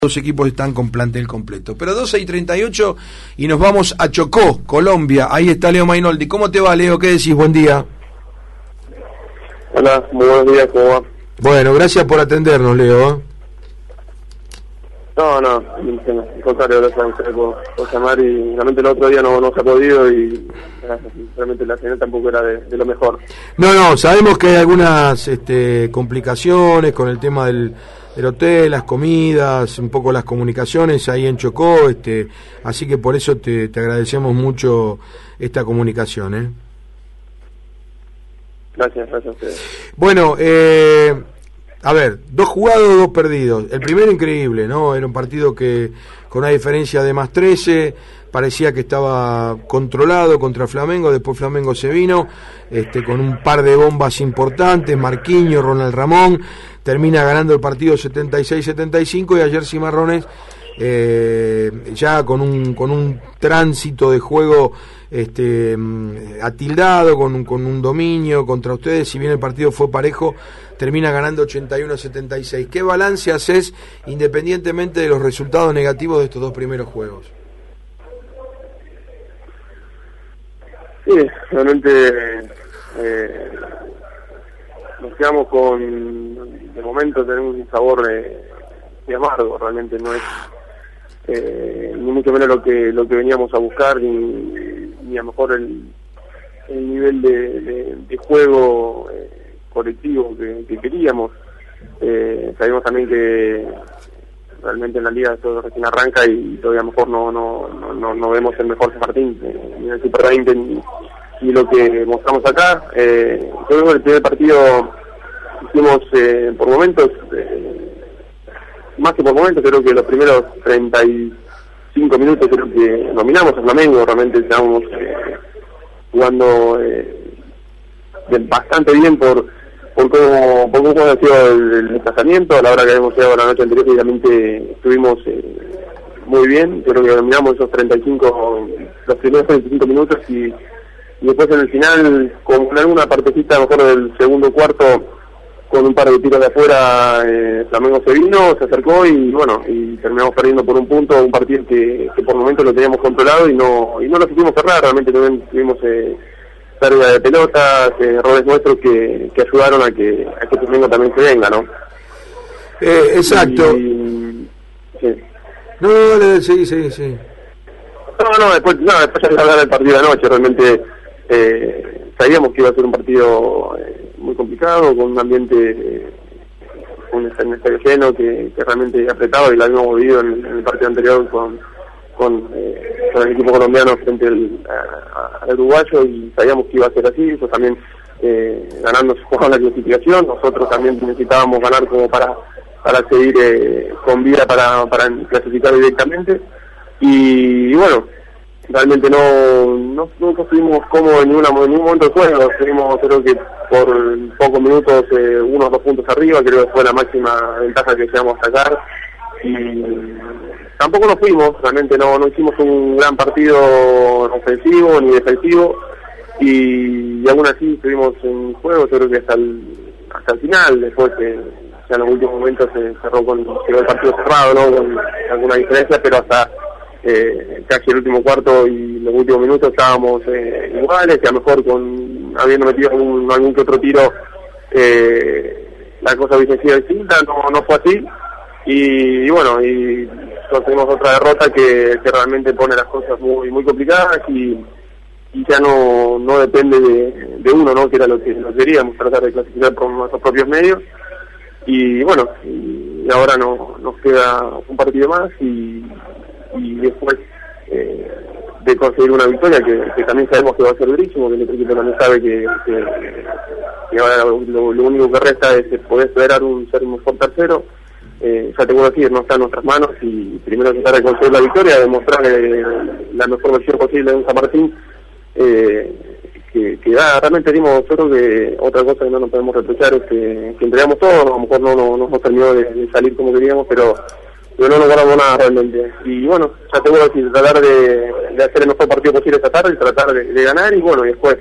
Dos equipos están con plantel completo. Pero 12:38 y nos vamos a Chocó, Colombia. Ahí está Leo Mainoldi. ¿Cómo te va, Leo? ¿Qué decís? Buen día. Hola, muy buenos días, ¿cómo va? Bueno, gracias por atendernos, Leo. No, al contrario, gracias a ustedes por llamar y realmente el otro día no se ha podido y realmente la señal tampoco era de lo mejor. No, sabemos que hay algunas complicaciones con el tema del hotel, las comidas, un poco las comunicaciones ahí en Chocó, así que por eso te agradecemos mucho esta comunicación. Gracias a ustedes. Bueno, a ver, 2 jugados, 2 perdidos. El primero increíble, ¿no? Era un partido que con una diferencia de más 13, parecía que estaba controlado contra Flamengo, después Flamengo se vino, con un par de bombas importantes, Marquinhos, Ronald Ramón, termina ganando el partido 76-75 y ayer Cimarrones ya con un tránsito de juego atildado, con un dominio contra ustedes, si bien el partido fue parejo, termina ganando 81-76. ¿Qué balance haces independientemente de los resultados negativos de estos 2 primeros juegos? Sí, realmente nos quedamos de momento tenemos un sabor de amargo, realmente no es ni mucho menos lo que veníamos a buscar, ni a lo mejor el nivel de juego colectivo que queríamos. Sabemos también que realmente en la liga esto recién arranca y todavía a lo mejor no vemos el mejor San Martín, ni el Super 20 ni lo que mostramos acá. Yo creo que el primer partido hicimos por momentos, más que por momentos, creo que los primeros 35 minutos creo que dominamos a Flamengo, realmente estábamos jugando bastante bien por cómo ha sido el desplazamiento. A la hora que habíamos llegado la noche anterior, realmente estuvimos muy bien. Creo que dominamos los primeros 35 minutos y después en el final, con alguna partecita a lo mejor del segundo cuarto, con un par de tiros de afuera, Flamengo se vino, se acercó y terminamos perdiendo por un punto, un partido que por momentos lo teníamos controlado y no lo supimos cerrar. Realmente también tuvimos pérdida de pelotas, errores nuestros que ayudaron a que Flamengo también se venga, ¿no? Exacto. Sí. No, sí. Después ya de hablar del partido de anoche, realmente sabíamos que iba a ser un partido muy complicado, con un ambiente, un estadio lleno que realmente apretado, y lo habíamos vivido en el partido anterior con el equipo colombiano frente al uruguayo, y sabíamos que iba a ser así. Ellos también ganando su juego en la clasificación, nosotros también necesitábamos ganar como para seguir con vida para clasificar directamente, y bueno, realmente nunca estuvimos cómodos en ningún momento del juego. Estuvimos, creo que por pocos minutos, 1 o 2 puntos arriba, creo que fue la máxima ventaja que llegamos a sacar, y tampoco nos fuimos, realmente no hicimos un gran partido ofensivo ni defensivo, y aún así estuvimos en juego, yo creo que hasta el final. Después ya en los últimos momentos se cerró quedó el partido cerrado, ¿no? Con alguna diferencia, pero hasta casi el último cuarto y los últimos minutos estábamos iguales, que a lo mejor habiendo metido algún que otro tiro la cosa hubiese sido distinta. No fue así, y conseguimos otra derrota que realmente pone las cosas muy muy complicadas, y ya no depende de uno, ¿no? Que era lo que queríamos, tratar de clasificar por nuestros propios medios, y ahora nos queda un partido más, y después de conseguir una victoria que también sabemos que va a ser durísimo, que el otro equipo también sabe que ahora lo único que resta es poder esperar ser un mejor tercero. Ya te puedo decir, no está en nuestras manos, y primero tratar de conseguir la victoria, demostrar la mejor versión posible de un San Martín que realmente dimos. Yo creo que otra cosa que no nos podemos reprochar es que entregamos todo. A lo mejor no nos terminó de salir como queríamos, pero no nos guardamos nada realmente. Y ya te voy a decir, tratar de hacer el mejor partido posible esta tarde, y tratar de ganar, y después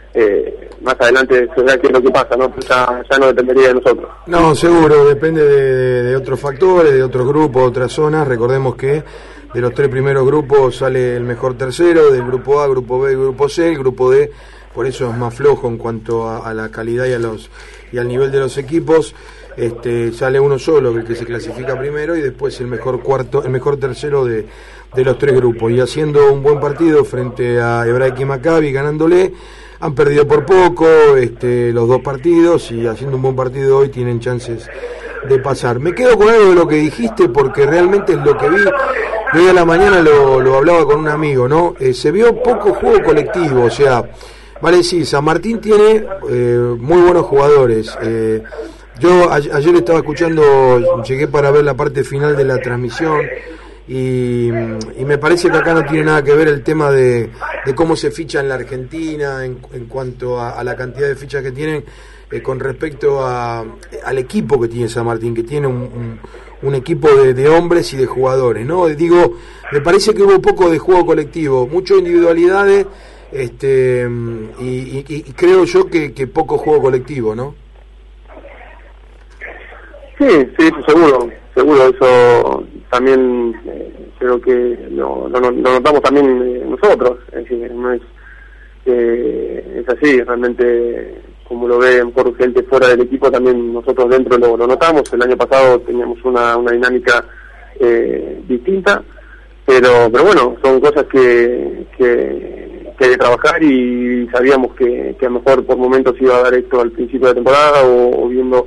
más adelante se verá qué es lo que pasa, ¿no? Pues ya no dependería de nosotros. No, seguro, depende de otros factores, de otros grupos, otras zonas. Recordemos que de los 3 primeros grupos sale el mejor tercero, del grupo A, grupo B y grupo C. El grupo D, por eso es más flojo en cuanto a la calidad y al nivel de los equipos. Sale uno solo, el que se clasifica primero, y después el mejor tercero de los 3 grupos. Y haciendo un buen partido frente a Hebraica y Maccabi, ganándole, han perdido por poco los 2 partidos, y haciendo un buen partido hoy tienen chances de pasar. Me quedo con algo de lo que dijiste, porque realmente es lo que vi. Hoy a la mañana lo hablaba con un amigo, ¿no? Se vio poco juego colectivo, o sea, vale, sí, San Martín tiene muy buenos jugadores. Yo ayer estaba escuchando, llegué para ver la parte final de la transmisión, y me parece que acá no tiene nada que ver el tema de cómo se ficha en la Argentina en cuanto a la cantidad de fichas que tienen con respecto al equipo que tiene San Martín, que tiene un equipo de hombres y de jugadores, ¿no? Digo, me parece que hubo poco de juego colectivo, muchas individualidades, y creo yo que poco juego colectivo, ¿no? Sí, seguro, eso también creo que lo notamos también nosotros, es decir, no es así, realmente como lo ve mejor gente fuera del equipo, también nosotros dentro lo notamos. El año pasado teníamos una dinámica distinta, pero bueno, son cosas que hay que trabajar, y sabíamos que a lo mejor por momentos iba a dar esto al principio de la temporada, o viendo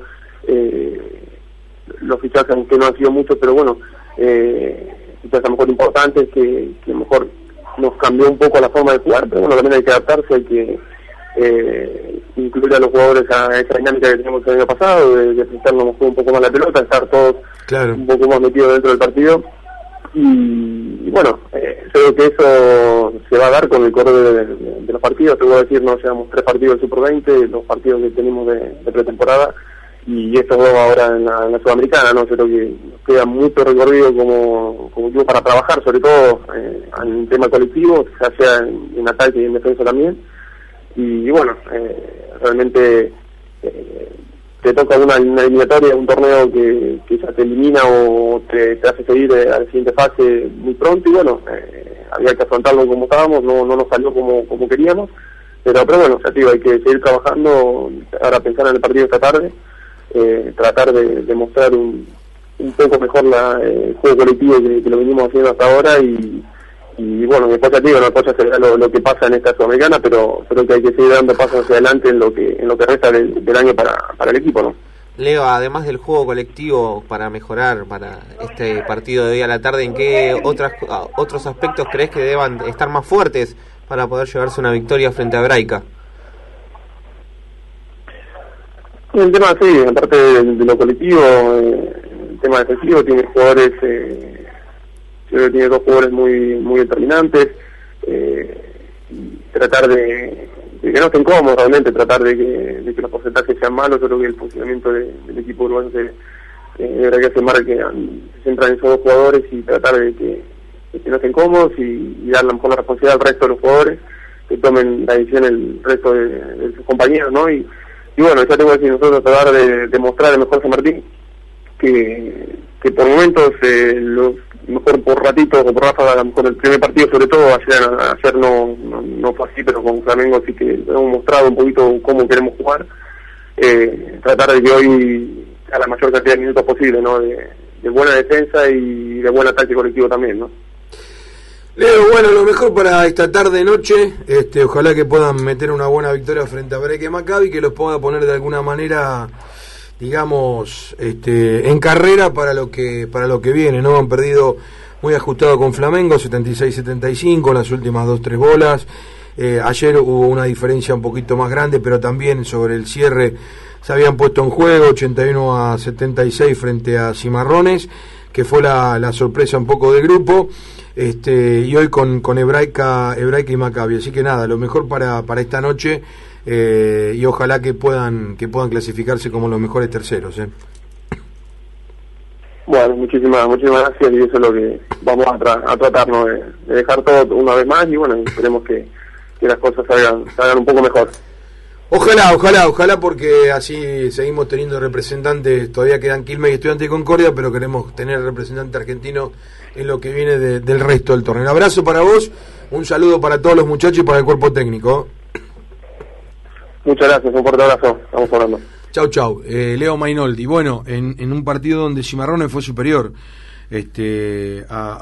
los fichajes, aunque no han sido muchos, pero bueno, fichajes a lo mejor importantes, que a lo mejor nos cambió un poco la forma de jugar, pero bueno, también hay que adaptarse, hay que incluir a los jugadores a esa dinámica que teníamos el año pasado, de prestarnos un poco más la pelota, estar todos un poco más metidos dentro del partido, y bueno, creo que eso se va a dar con el correr de los partidos. Te voy a decir, no llevamos 3 partidos del Super 20, los partidos que tenemos de pretemporada, y estos 2 ahora en la Sudamericana, ¿no? Creo que nos queda mucho recorrido como equipo para trabajar, sobre todo en tema colectivo, ya sea en ataque y en defensa también. Y bueno, realmente te toca una eliminatoria, un torneo que ya te elimina o te hace seguir a la siguiente fase muy pronto, y bueno, había que afrontarlo como estábamos, no nos salió como queríamos, pero bueno, ya te digo, hay que seguir trabajando, ahora pensar en el partido esta tarde, tratar de mostrar un poco mejor el juego colectivo que lo venimos haciendo hasta ahora, y bueno, después ya te digo, después ya será lo que pasa en esta Sudamericana, pero creo que hay que seguir dando pasos hacia adelante en lo que resta del año para el equipo, ¿no? Leo, además del juego colectivo para mejorar para este partido de hoy a la tarde, ¿en qué otros aspectos crees que deban estar más fuertes para poder llevarse una victoria frente a Hebraica? El tema, sí, aparte de lo colectivo, el tema defensivo, tiene jugadores, creo que tiene 2 jugadores muy determinantes, tratar de que no estén cómodos realmente, tratar de que los porcentajes sean malos. Yo creo que el funcionamiento del equipo uruguayo se marque, se centra en esos 2 jugadores, y tratar de que no estén cómodos, y dar la mejor responsabilidad al resto de los jugadores, que tomen la decisión el resto de sus compañeros, ¿no? Y bueno, ya tengo que decir, nosotros tratar de mostrar el mejor San Martín, que por momentos, mejor por ratitos o por ráfaga, a lo mejor el primer partido sobre todo, ayer no fue así, pero con Flamengo sí que hemos mostrado un poquito cómo queremos jugar, tratar de que hoy a la mayor cantidad de minutos posible, ¿no? De buena defensa y de buen ataque colectivo también, ¿no? Leo, bueno, lo mejor para esta tarde-noche, ojalá que puedan meter una buena victoria frente a Hebraica y Maccabi, que los pueda poner de alguna manera, digamos, en carrera para lo que viene, ¿no? Han perdido muy ajustado con Flamengo, 76-75, en las últimas 2-3 bolas. Ayer hubo una diferencia un poquito más grande, pero también sobre el cierre se habían puesto en juego, 81-76 frente a Cimarrones, que fue la sorpresa un poco del grupo. Y hoy con Hebraica y Maccabi, así que nada, lo mejor para esta noche, y ojalá que puedan clasificarse como los mejores terceros. Bueno, muchísimas gracias, y eso es lo que vamos a tratarnos de dejar todo una vez más, y bueno, esperemos que las cosas salgan un poco mejor. Ojalá, porque así seguimos teniendo representantes. Todavía quedan Quilmes y Estudiantes de Concordia, pero queremos tener representante argentino en lo que viene del resto del torneo. Un abrazo para vos, un saludo para todos los muchachos y para el cuerpo técnico. Muchas gracias, un fuerte abrazo, estamos hablando. Chau. Leo Mainoldi. Bueno, en un partido donde Cimarrones fue superior a